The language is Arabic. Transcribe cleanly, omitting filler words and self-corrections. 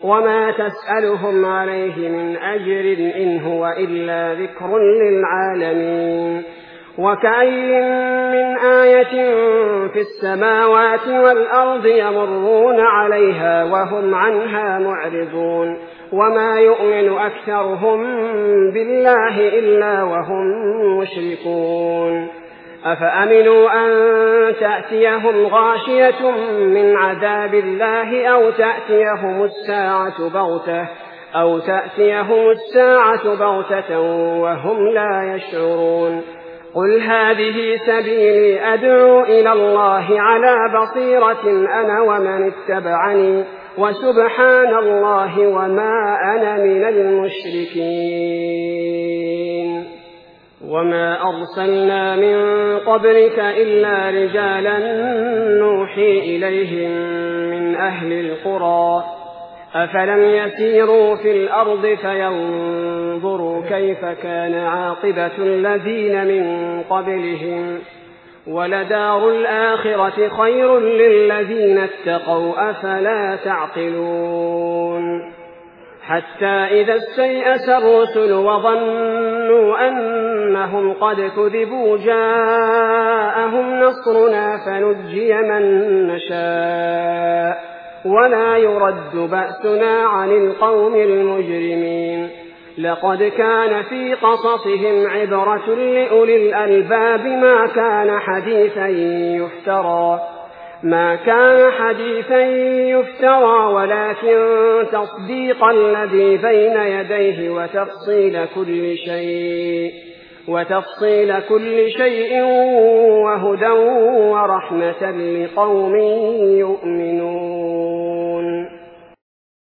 وما تسألهم عليه من أجر إن هو إلا ذكر للعالمين. وكأي من آية في السماوات والأرض يمرون عليها وهم عنها معرضون وما يؤمن أكثرهم بالله إلا وهم مشركون. أفأمنوا أن تأتيهم غاشية من عذاب الله أو تأتيهم الساعة بغتة وهم لا يشعرون. قل هذه سبيلي أدعو إلى الله على بصيرة أنا ومن اتبعني وسبحان الله وما أنا من المشركين. وما أرسلنا من قبلك إلا رجالا نوحي إليهم من أهل القرى أفلم يسيروا في الأرض فينظروا كيف كان عاقبة الذين من قبلهم ولدار الآخرة خير للذين اتقوا أفلا تعقلون. حتى إذا استيأس الرسل وظنوا أنهم قد كذبوا جاءهم نصرنا فنجي من نشاء ولا يرد بأسنا عن القوم المجرمين. لقد كان في قصصهم عبرة لأولي الألباب ما كان حديثا يفترى ولكن تصديق الذي بين يديه وتفصيل كل شيء وهدى ورحمة لقوم يؤمنون.